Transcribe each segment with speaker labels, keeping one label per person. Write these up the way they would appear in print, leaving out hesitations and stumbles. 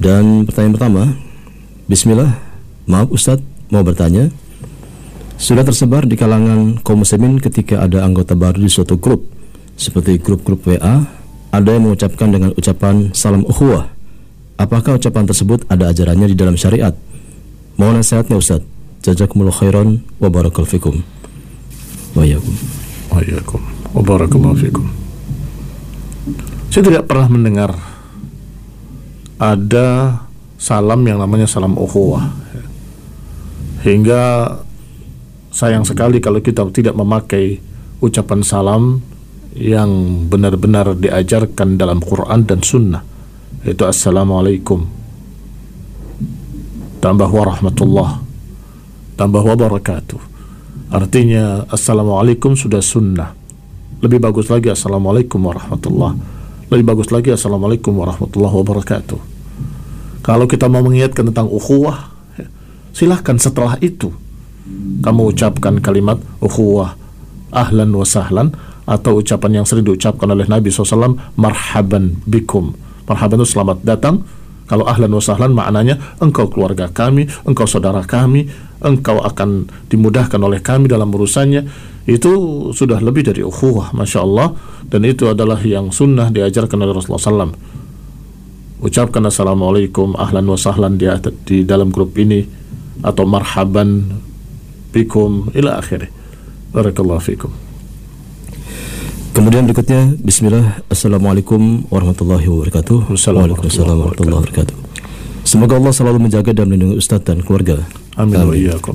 Speaker 1: Dan pertanyaan pertama, Bismillah, maaf Ustadz, mau bertanya. Sudah tersebar di kalangan kaum muslimin ketika ada anggota baru di suatu grup, seperti grup-grup WA, ada yang mengucapkan dengan ucapan salam ukhuwah. Apakah ucapan tersebut ada ajarannya di dalam syariat? Mohon nasihatnya Ustadz. Jazakumullah khairan wa barakallahu fikum. Wa iyyakum.
Speaker 2: Wa iyyakum. Wa barakallahu fikum. Saya tidak pernah mendengar ada salam yang namanya salam ukhuwah. Hingga sayang sekali kalau kita tidak memakai ucapan salam yang benar-benar diajarkan dalam Quran dan Sunnah, yaitu Assalamualaikum tambah warahmatullah tambah wabarakatuh. Artinya Assalamualaikum sudah sunnah, lebih bagus lagi Assalamualaikum warahmatullah, lebih bagus lagi Assalamualaikum warahmatullahi wabarakatuh. Kalau kita mau mengingatkan tentang ukhuwah, silahkan setelah itu kamu ucapkan kalimat ukhuwah, ahlan wa sahlan, atau ucapan yang sering diucapkan oleh Nabi SAW, marhaban bikum. Marhaban itu selamat datang. Kalau ahlan wa sahlan maknanya engkau keluarga kami, engkau saudara kami, engkau akan dimudahkan oleh kami dalam urusannya. Itu sudah lebih dari ukhuwah, Masya Allah. Dan itu adalah yang sunnah diajarkan oleh Rasulullah SAW. Ucapkan Assalamualaikum, ahlan wa sahlan di dalam grup ini, atau marhaban bikum ila akhirih. Barakallahu fikum.
Speaker 1: Kemudian berikutnya, Bismillah, Assalamualaikum warahmatullahi wabarakatuh. Waalaikumsalam warahmatullahi wabarakatuh. Semoga Allah selalu menjaga dan melindungi Ustadz dan keluarga.
Speaker 2: Amin wa iyyakum.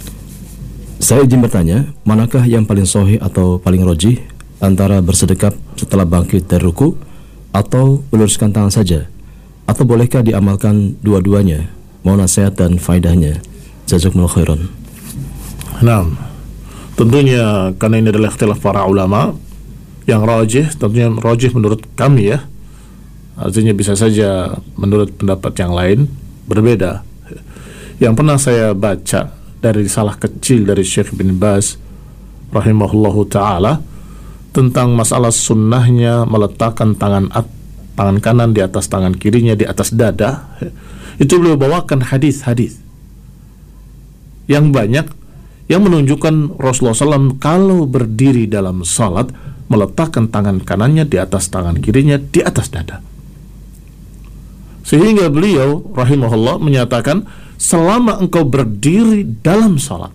Speaker 1: Saya izin bertanya, manakah yang paling sahih atau paling rajih antara bersedekap setelah bangkit dari ruku atau meluruskan tangan saja? Atau bolehkah diamalkan dua-duanya? Mohon nasihat dan faedahnya. Jazakumullah khairan.
Speaker 2: Nah, tentunya karena ini adalah ikhtilaf para ulama, yang rajih, tentunya rajih menurut kami ya, artinya bisa saja menurut pendapat yang lain berbeda. Yang pernah saya baca dari risalah kecil dari Syekh bin Baz rahimahullahu ta'ala tentang masalah sunnahnya meletakkan tangan kanan di atas tangan kirinya di atas dada, itu beliau bawakan hadis-hadis yang banyak yang menunjukkan Rasulullah SAW kalau berdiri dalam salat meletakkan tangan kanannya di atas tangan kirinya di atas dada. Sehingga beliau rahimahullah menyatakan, selama engkau berdiri dalam salat,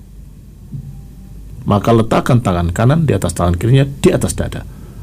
Speaker 2: maka letakkan tangan kanan di atas tangan kirinya di atas dada.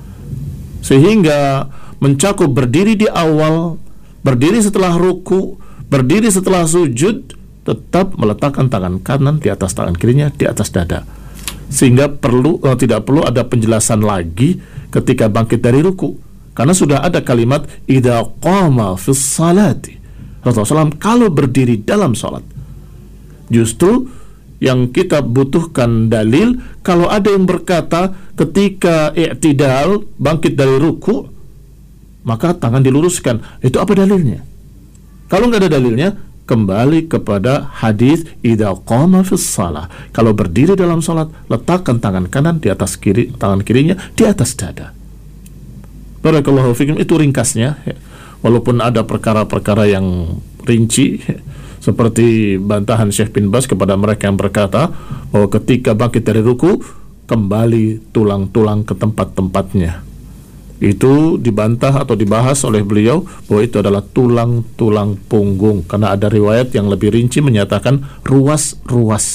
Speaker 2: Sehingga mencakup berdiri di awal, berdiri setelah ruku, berdiri setelah sujud, tetap meletakkan tangan kanan di atas tangan kirinya di atas dada. Sehingga tidak perlu ada penjelasan lagi ketika bangkit dari ruku, karena sudah ada kalimat idza qama fis salati. Rasulullah SAW kalau berdiri dalam salat. Justru yang kita butuhkan dalil kalau ada yang berkata ketika i'tidal bangkit dari ruku maka tangan diluruskan. Itu apa dalilnya? Kalau nggak ada dalilnya, kembali kepada hadis idza qama fis shalah. Kalau berdiri dalam salat, letakkan tangan kanan di atas kiri, tangan kirinya di atas dada. Barakallahu fikum. Itu ringkasnya. Walaupun ada perkara-perkara yang rinci, seperti bantahan Syekh bin Baz kepada mereka yang berkata bahwa ketika bangkit dari ruku, kembali tulang-tulang ke tempat-tempatnya. Itu dibantah atau dibahas oleh beliau bahwa itu adalah tulang-tulang punggung, karena ada riwayat yang lebih rinci menyatakan ruas-ruas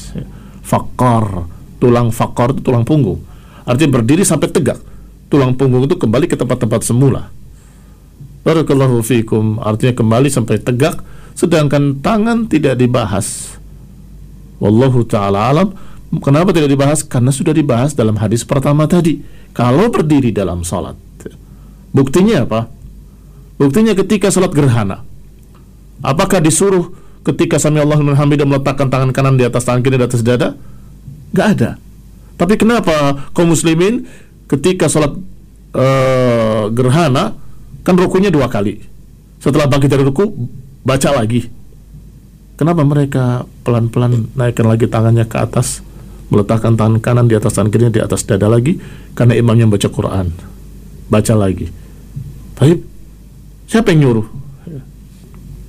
Speaker 2: fakor. Tulang fakor itu tulang punggung, artinya berdiri sampai tegak. Tulang punggung itu kembali ke tempat-tempat semula. Barakallahu fikum, artinya kembali sampai tegak, sedangkan tangan tidak dibahas. Wallahu ta'ala alam. Kenapa tidak dibahas? Karena sudah dibahas dalam hadis pertama tadi. Kalau berdiri dalam salat, buktinya apa? Buktinya ketika salat gerhana, apakah disuruh ketika sami Allahu liman hamidah meletakkan tangan kanan di atas tangan kiri di atas dada? Gak ada. Tapi kenapa kaum muslimin ketika salat gerhana, kan rukunya 2 kali, setelah bangkit dari ruku baca lagi? Kenapa mereka pelan-pelan naikkan lagi tangannya ke atas, meletakkan tangan kanan di atas tangan kirinya di atas dada lagi? Karena imamnya baca Quran, baca lagi. Tapi siapa yang nyuruh?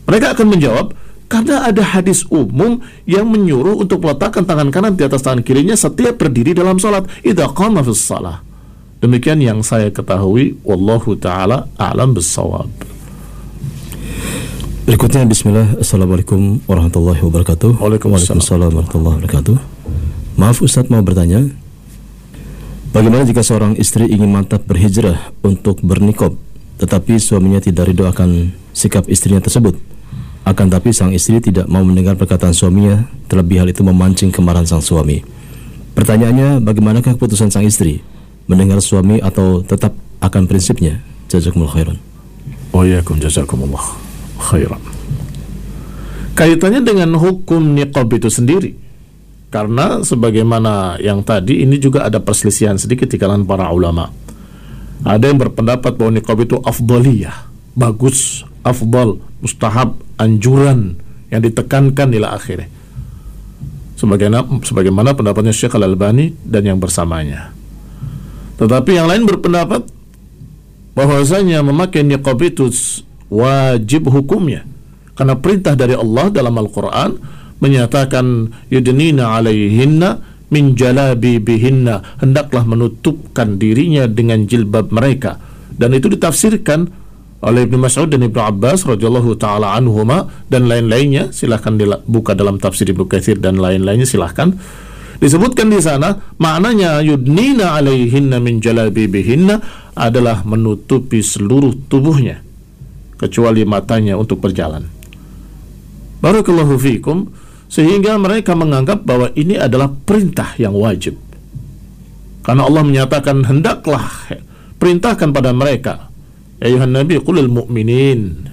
Speaker 2: Mereka akan menjawab, karena ada hadis umum yang menyuruh untuk meletakkan tangan kanan di atas tangan kirinya setiap berdiri dalam salat. Idza qama fis shalah. Demikian yang saya ketahui, wallahu taala a'lam bissawab.
Speaker 1: Berikutnya, bismillah. Assalamualaikum warahmatullahi wabarakatuh.
Speaker 2: Waalaikumsalam
Speaker 1: warahmatullahi wabarakatuh. Maaf Ustadz, mau bertanya, bagaimana jika seorang istri ingin mantap berhijrah untuk berniqab, tetapi suaminya tidak ridho akan sikap istrinya tersebut? Akan tapi sang istri tidak mau mendengar perkataan suaminya, terlebih hal itu memancing kemarahan sang suami. Pertanyaannya, bagaimanakah keputusan sang istri? Mendengar suami atau tetap akan prinsipnya? Jazakumullah khairan.
Speaker 2: Wa iyyakum jazakumullah khairan. Kaitannya dengan hukum niqab itu sendiri, karena sebagaimana yang tadi, ini juga ada perselisihan sedikit di kalangan para ulama. Ada yang berpendapat bahwa niqab itu afdaliyah, bagus, afdal, mustahab, anjuran yang ditekankan ila akhirnya, sebagaimana pendapatnya Syekh Al-Albani dan yang bersamanya. Tetapi yang lain berpendapat bahwasanya memakai niqab itu wajib hukumnya, karena perintah dari Allah dalam Al-Quran menyatakan yudnina alaihinna min jalabibihinna, hendaklah menutupkan dirinya dengan jilbab mereka. Dan itu ditafsirkan oleh Ibnu Mas'ud dan Ibnu Abbas radhiyallahu taala anhuma dan lain-lainnya. Silahkan buka dalam tafsir Ibnu Katsir dan lain-lainnya, silahkan. Disebutkan di sana maknanya yudnina alaihinna min jalabibihinna adalah menutupi seluruh tubuhnya kecuali matanya untuk berjalan. Barakallahu fikum. Sehingga mereka menganggap bahwa ini adalah perintah yang wajib, karena Allah menyatakan hendaklah perintahkan pada mereka, ya ayuhan nabi qul lil mu'minin,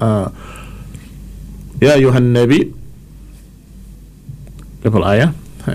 Speaker 2: ya ayuhan nabi, apa ayat?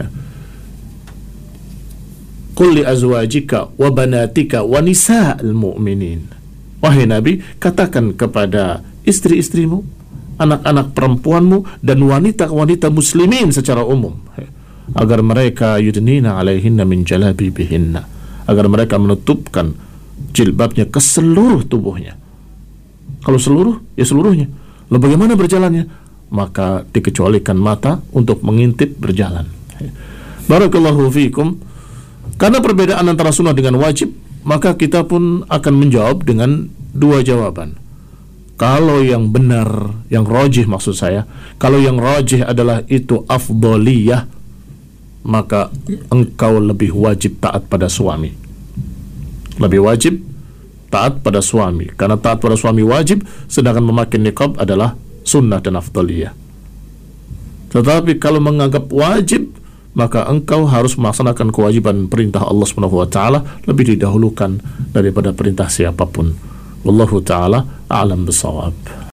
Speaker 2: Qul li azwajika wa banatika wa nisa'il mu'minin. Wahai Nabi, katakan kepada istri-istrimu, anak-anak perempuanmu, dan wanita-wanita muslimin secara umum, agar mereka yudnina alaihinna min jalabibihinna, agar mereka menutupkan jilbabnya ke seluruh tubuhnya. Kalau seluruh, ya seluruhnya. Lalu bagaimana berjalannya? Maka dikecualikan mata untuk mengintip berjalan. Barakallahu fikum. Karena perbedaan antara sunnah dengan wajib, maka kita pun akan menjawab dengan dua jawaban. Kalau yang benar, yang rajih maksud saya, kalau yang rajih adalah itu afdaliyah, maka engkau lebih wajib taat pada suami. Lebih wajib taat pada suami, karena taat pada suami wajib, sedangkan memakai niqab adalah sunnah dan afdaliyah. Tetapi kalau menganggap wajib, maka engkau harus melaksanakan kewajiban perintah Allah Subhanahu wa taala lebih didahulukan daripada perintah siapapun. Wallahu ta'ala a'lam bissawab.